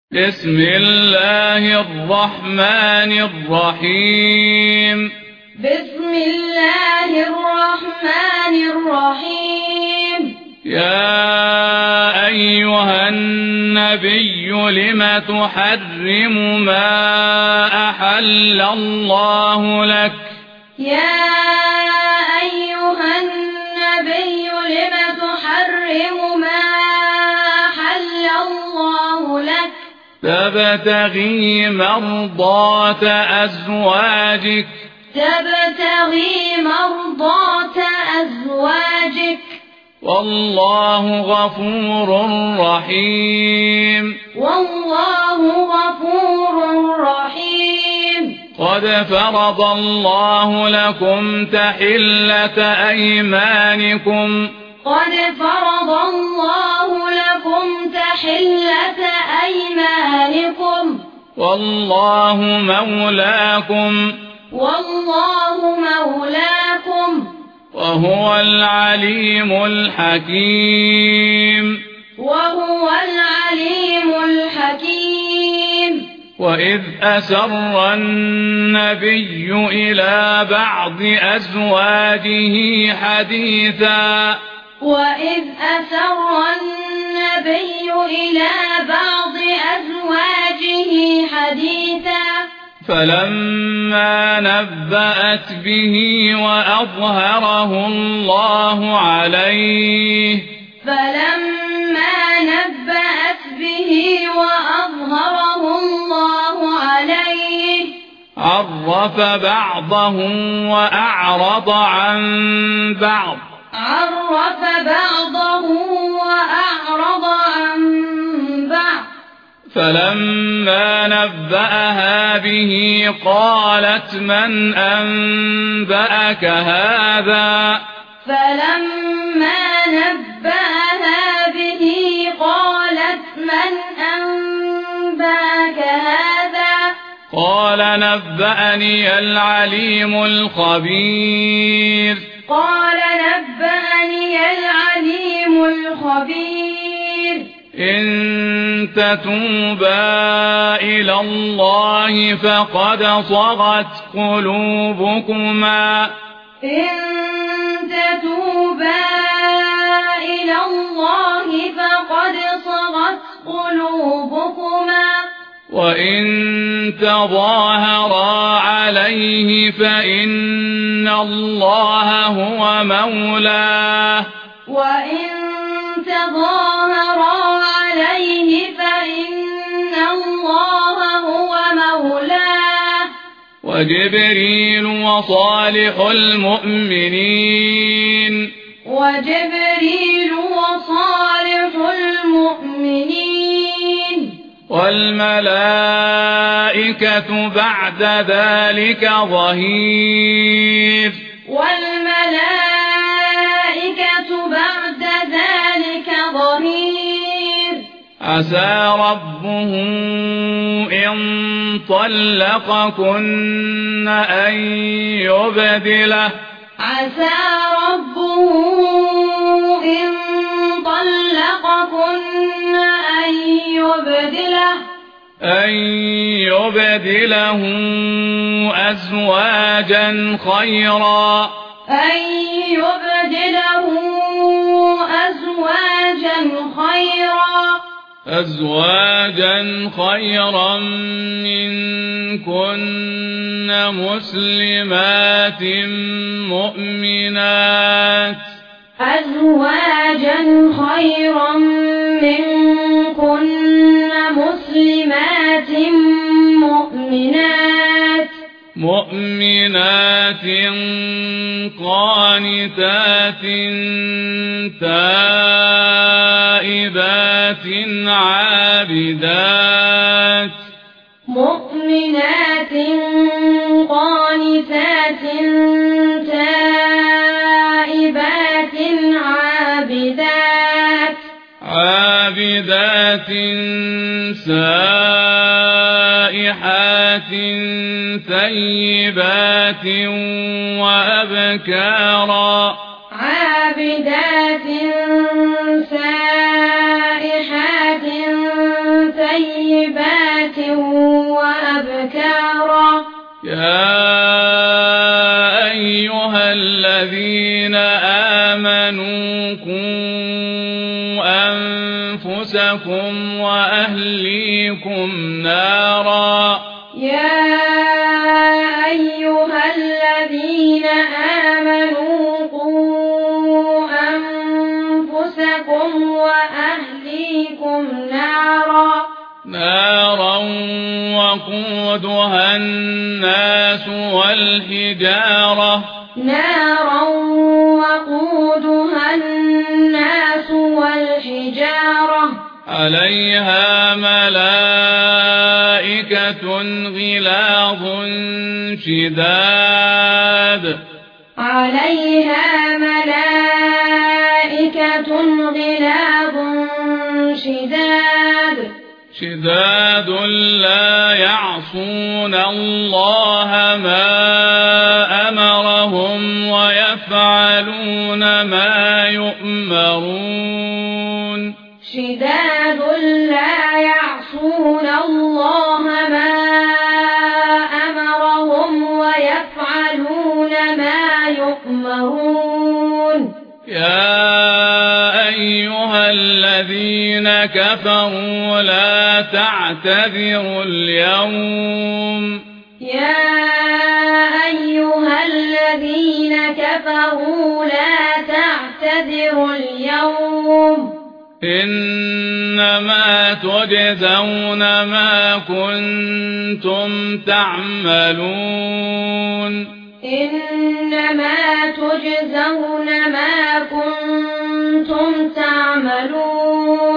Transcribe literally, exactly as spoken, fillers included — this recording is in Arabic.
بسم الله الرحمن الرحيم بسم الله الرحمن الرحيم يا أيها النبي لم تحرم ما أحل الله لك يا أيها النبي لم تحرم ما أحل الله لك تبتغي مرضات أزواجك تبتغي مرضات أزواجك والله غفور رحيم والله غفور رحيم قد فرض الله لكم تحلة أيمانكم قد فرض الله لكم تحلة أيمانكم والله مولاكم والله مولاكم وهو العليم الحكيم وهو العليم الحكيم وإذ أسر النبي إلى بعض أزواجه حديثا وإذ أسر النبي إلى بعض أزواجه حديثا فلما نبأت به وأظهره الله عليه فلما نبأت به وأظهره الله عليه عرف بعضه وأعرض عن بعض عرف بعضه وأعرض عن بعض فلما نبأها به قالت من أنبأك هذا فلما نبأها به قالت من أنبأك هذا قال نبأني العليم الخبير قال نبأني العليم الخبير إن تتوبا إلى الله فقد صغت قلوبكما إن تتوبا إلى الله فقد صغت قلوبكما وإن تظاهرا عليه فإن الله هو مولاه وإن تظاهرا عليه فإن الله هو مولاه وجبريل وصالح المؤمنين وجبريل وصالح المؤمنين والملائكة بعد ذلك ظهير والملائكة بعد ذلك ظهير عسى ربه إن طلقكن أن يبدله عسى ربه إن طلقكن أن يبدله أن يبدله أزواجا خيرا أن يبدله أزواجا خيرا أزواجا خيرا منكن مسلمات مؤمنات أزواجا خيرا منكن مسلمات مؤمنات مؤمنات قانتات تائبات عابدات مؤمنات قانتات تائبات عابدات عابدات سائحات ثيبات وأبكارا عابدات سائحات طيبات وأبكارا. يا أيها الذين آمنوا قوا أنفسكم وأهليكم نارا. يا أيها الذين آمنوا قوا أنفسكم وأهليكم نارا نارا وقودها الناس والحجارة نارا وقودها الناس والحجارة عليها ملائكة غلاظ شداد عليها ملائكة غلاظ شداد شداد لا يعصون الله ما أمرهم ويفعلون ما يؤمرون. شداد لا يعصون الله ما أمرهم ويفعلون ما يؤمرون. يا أيها الذين كفروا لا تعتذروا اليوم. يا أيها الذين كفروا لا تعتذروا اليوم. إنما تجزون ما كنتم تعملون. إنما تجزون ما كنتم تعملون.